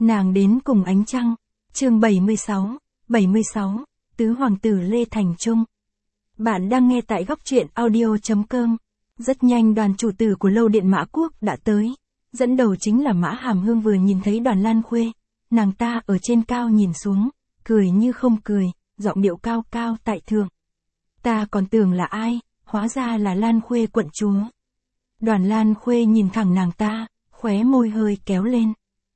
Nàng đến cùng ánh trăng. Chương 76, Tứ Hoàng tử Lê Thành Trung. Bạn đang nghe tại góc truyện audio.com. Rất nhanh đoàn chủ tử của lâu điện Mã Quốc đã tới. Dẫn đầu chính là Mã Hàm Hương. Vừa nhìn thấy Đoàn Lan Khuê, nàng ta ở trên cao nhìn xuống, cười như không cười, giọng điệu cao cao tại thượng. Ta còn tưởng là ai, hóa ra là Lan Khuê quận chúa. Đoàn Lan Khuê nhìn thẳng nàng ta, khóe môi hơi kéo lên.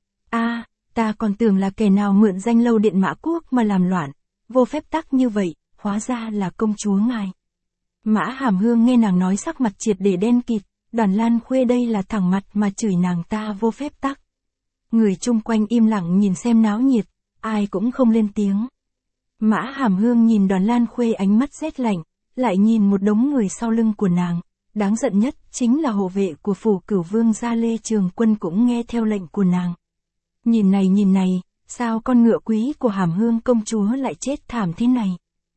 Ta còn tưởng là kẻ nào mượn danh lâu điện Mã Quốc mà làm loạn, vô phép tắc như vậy, hóa ra là công chúa ngài. Mã Hàm Hương nghe nàng nói sắc mặt triệt để đen kịt, Đoàn Lan Khuê đây là thẳng mặt mà chửi nàng ta vô phép tắc. Người chung quanh im lặng nhìn xem náo nhiệt, ai cũng không lên tiếng. Mã Hàm Hương nhìn Đoàn Lan Khuê ánh mắt rét lạnh, lại nhìn một đống người sau lưng của nàng. Đáng giận nhất chính là hộ vệ của phủ Cửu Vương gia Lê Trường Quân cũng nghe theo lệnh của nàng. Nhìn này, sao con ngựa quý của Hàm Hương công chúa lại chết thảm thế này?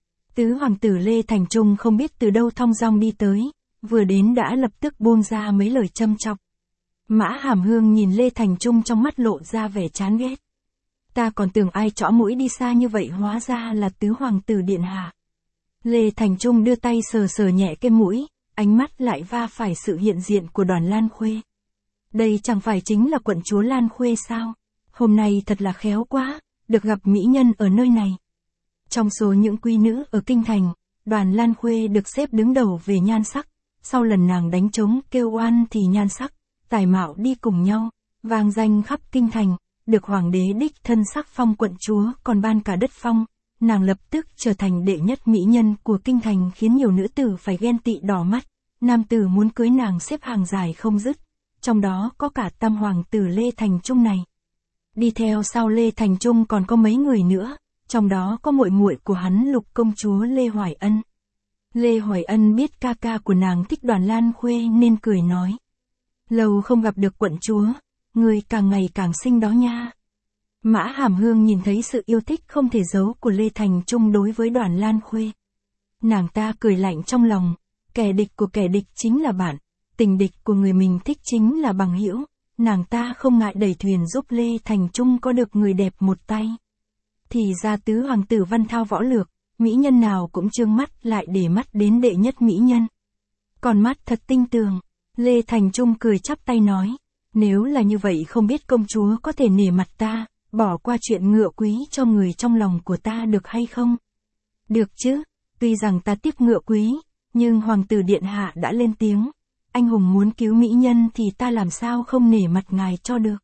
Tứ hoàng tử Lê Thành Trung không biết từ đâu thong dong đi tới, vừa đến đã lập tức buông ra mấy lời châm chọc. Mã Hàm Hương nhìn Lê Thành Trung trong mắt lộ ra vẻ chán ghét. Ta còn tưởng ai trõ mũi đi xa như vậy, hóa ra là tứ hoàng tử điện hạ. Lê Thành Trung đưa tay sờ nhẹ cái mũi, ánh mắt lại va phải sự hiện diện của Đoàn Lan Khuê. Đây chẳng phải chính là quận chúa Lan Khuê sao? Hôm nay thật là khéo quá, được gặp mỹ nhân ở nơi này. Trong số những quý nữ ở kinh thành, Đoàn Lan Khuê được xếp đứng đầu về nhan sắc. Sau lần nàng đánh trống kêu oan thì nhan sắc, tài mạo đi cùng nhau, vang danh khắp kinh thành, được hoàng đế đích thân sắc phong quận chúa còn ban cả đất phong. Nàng lập tức trở thành đệ nhất mỹ nhân của kinh thành, khiến nhiều nữ tử phải ghen tị đỏ mắt. Nam tử muốn cưới nàng xếp hàng dài không dứt, trong đó có cả tam hoàng tử Lê Thành Trung này. Đi theo sau Lê Thành Trung còn có mấy người nữa, trong đó có muội muội của hắn Lục công chúa Lê Hoài Ân. Lê Hoài Ân biết ca ca của nàng thích Đoàn Lan Khuê nên cười nói. Lâu không gặp được quận chúa, người càng ngày càng xinh đó nha. Mã Hàm Hương nhìn thấy sự yêu thích không thể giấu của Lê Thành Trung đối với Đoàn Lan Khuê. Nàng ta cười lạnh trong lòng, kẻ địch của kẻ địch chính là bạn, tình địch của người mình thích chính là bằng hữu. Nàng ta không ngại đẩy thuyền giúp Lê Thành Trung có được người đẹp một tay. Thì ra tứ hoàng tử văn thao võ lược, mỹ nhân nào cũng trương mắt lại để mắt đến đệ nhất mỹ nhân. Còn mắt thật tinh tường, Lê Thành Trung cười chắp tay nói, nếu là như vậy không biết công chúa có thể nể mặt ta, bỏ qua chuyện ngựa quý cho người trong lòng của ta được hay không? Được chứ, tuy rằng ta tiếc ngựa quý, nhưng hoàng tử điện hạ đã lên tiếng. Anh hùng muốn cứu mỹ nhân thì ta làm sao không nể mặt ngài cho được.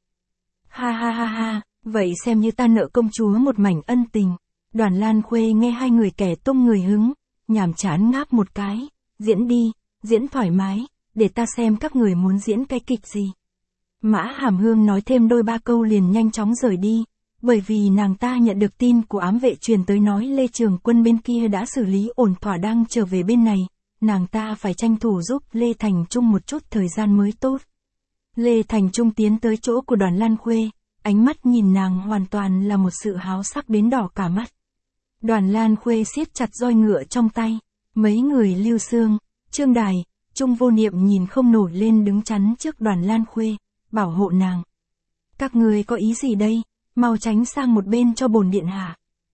Ha, vậy xem như ta nợ công chúa một mảnh ân tình. Đoàn Lan Khuê nghe hai người kẻ tung người hứng, nhàm chán ngáp một cái, diễn đi, diễn thoải mái, để ta xem các người muốn diễn cái kịch gì. Mã Hàm Hương nói thêm đôi ba câu liền nhanh chóng rời đi, bởi vì nàng ta nhận được tin của ám vệ truyền tới nói Lê Trường Quân bên kia đã xử lý ổn thỏa đang trở về bên này. Nàng ta phải tranh thủ giúp Lê Thành Trung một chút thời gian mới tốt. Lê Thành Trung tiến tới chỗ của Đoàn Lan Khuê, ánh mắt nhìn nàng hoàn toàn là một sự háo sắc đến đỏ cả mắt. Đoàn Lan Khuê siết chặt roi ngựa trong tay, mấy người Lưu Xương, Trương Đài, Trung Vô Niệm nhìn không nổi lên đứng chắn trước Đoàn Lan Khuê, bảo hộ nàng. Các người có ý gì đây, mau tránh sang một bên cho bổn điện hạ.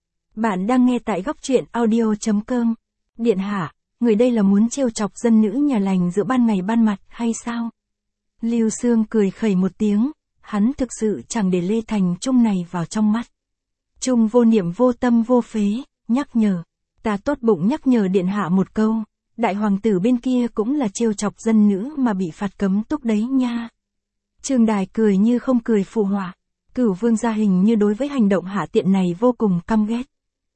Bạn đang nghe tại góc truyện audio.com. Điện hạ, người đây là muốn trêu chọc dân nữ nhà lành giữa ban ngày ban mặt hay sao? Lưu Xương cười khẩy một tiếng, hắn thực sự chẳng để Lê Thành Trung này vào trong mắt. Trung Vô Niệm vô tâm vô phế, nhắc nhở. Ta tốt bụng nhắc nhở điện hạ một câu, đại hoàng tử bên kia cũng là trêu chọc dân nữ mà bị phạt cấm túc đấy nha. Trương Đài cười như không cười phụ họa. Cửu Vương gia hình như đối với hành động hạ tiện này vô cùng căm ghét.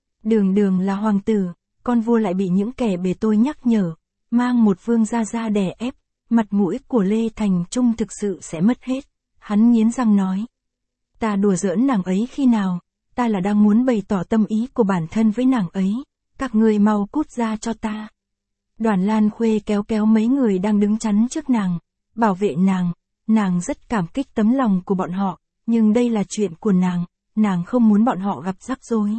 Đường là hoàng tử, con vua lại bị những kẻ bề tôi nhắc nhở, mang một vương gia ra đè ép, mặt mũi của Lê Thành Trung thực sự sẽ mất hết. Hắn nghiến răng nói. Ta đùa giỡn nàng ấy khi nào, ta là đang muốn bày tỏ tâm ý của bản thân với nàng ấy, các người mau cút ra cho ta. Đoàn Lan Khuê kéo mấy người đang đứng chắn trước nàng, bảo vệ nàng rất cảm kích tấm lòng của bọn họ, nhưng đây là chuyện của nàng không muốn bọn họ gặp rắc rối.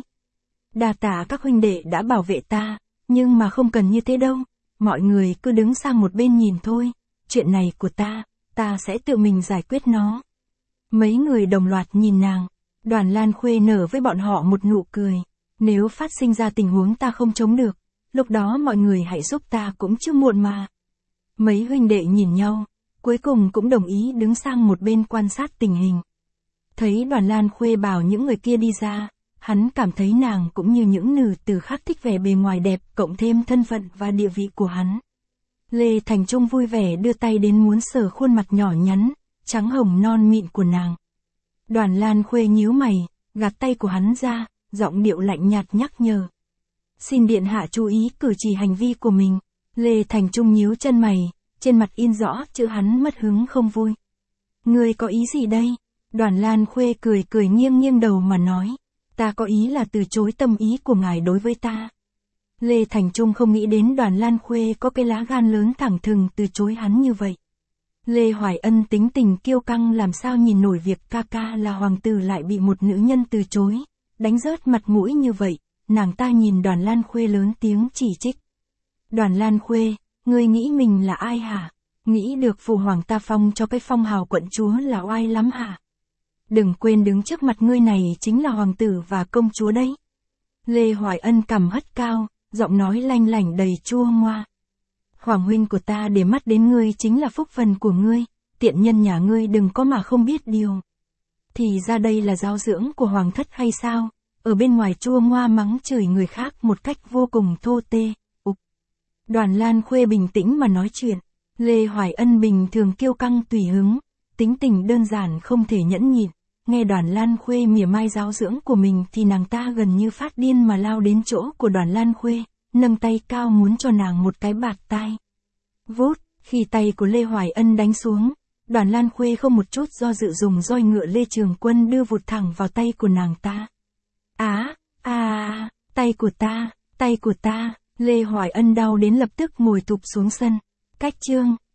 Đa tạ các huynh đệ đã bảo vệ ta, nhưng mà không cần như thế đâu, mọi người cứ đứng sang một bên nhìn thôi, chuyện này của ta sẽ tự mình giải quyết nó. Mấy người đồng loạt nhìn nàng, Đoàn Lan Khuê nở với bọn họ một nụ cười. Nếu phát sinh ra tình huống ta không chống được, lúc đó mọi người hãy giúp ta cũng chưa muộn mà. Mấy huynh đệ nhìn nhau, cuối cùng cũng đồng ý đứng sang một bên quan sát tình hình. Thấy Đoàn Lan Khuê bảo những người kia đi ra, hắn cảm thấy nàng cũng như những nữ tử khác thích vẻ bề ngoài đẹp, cộng thêm thân phận và địa vị của hắn. Lê Thành Trung vui vẻ đưa tay đến muốn sờ khuôn mặt nhỏ nhắn, trắng hồng non mịn của nàng. Đoàn Lan Khuê nhíu mày, gạt tay của hắn ra, giọng điệu lạnh nhạt nhắc nhở. Xin điện hạ chú ý cử chỉ hành vi của mình. Lê Thành Trung nhíu chân mày, trên mặt in rõ chữ hắn mất hứng không vui. Ngươi có ý gì đây? Đoàn Lan Khuê cười cười nghiêng đầu mà nói. Ta có ý là từ chối tâm ý của ngài đối với ta. Lê Thành Trung không nghĩ đến Đoàn Lan Khuê có cái lá gan lớn thẳng thừng từ chối hắn như vậy. Lê Hoài Ân tính tình kiêu căng làm sao nhìn nổi việc ca ca là hoàng tử lại bị một nữ nhân từ chối, đánh rớt mặt mũi như vậy, nàng ta nhìn Đoàn Lan Khuê lớn tiếng chỉ trích. Đoàn Lan Khuê, ngươi nghĩ mình là ai hả? Nghĩ được phụ hoàng ta phong cho cái phong hào quận chúa là oai lắm hả? Đừng quên đứng trước mặt ngươi này chính là hoàng tử và công chúa đấy. Lê Hoài Ân cằm hất cao, giọng nói lanh lảnh đầy chua ngoa. Hoàng huynh của ta để mắt đến ngươi chính là phúc phần của ngươi, tiện nhân nhà ngươi đừng có mà không biết điều. Thì ra đây là giáo dưỡng của hoàng thất hay sao? Ở bên ngoài chua ngoa mắng chửi người khác một cách vô cùng thô tê. Đoàn Lan Khuê bình tĩnh mà nói chuyện. Lê Hoài Ân bình thường kiêu căng tùy hứng, tính tình đơn giản không thể nhẫn nhịn. Nghe Đoàn Lan Khuê mỉa mai giáo dưỡng của mình thì nàng ta gần như phát điên mà lao đến chỗ của Đoàn Lan Khuê, nâng tay cao muốn cho nàng một cái bạt tai. Vút, khi tay của Lê Hoài Ân đánh xuống, Đoàn Lan Khuê không một chút do dự dùng roi ngựa Lê Trường Quân đưa vụt thẳng vào tay của nàng ta. Tay của ta, Lê Hoài Ân đau đến lập tức ngồi thụp xuống sân. Cách chương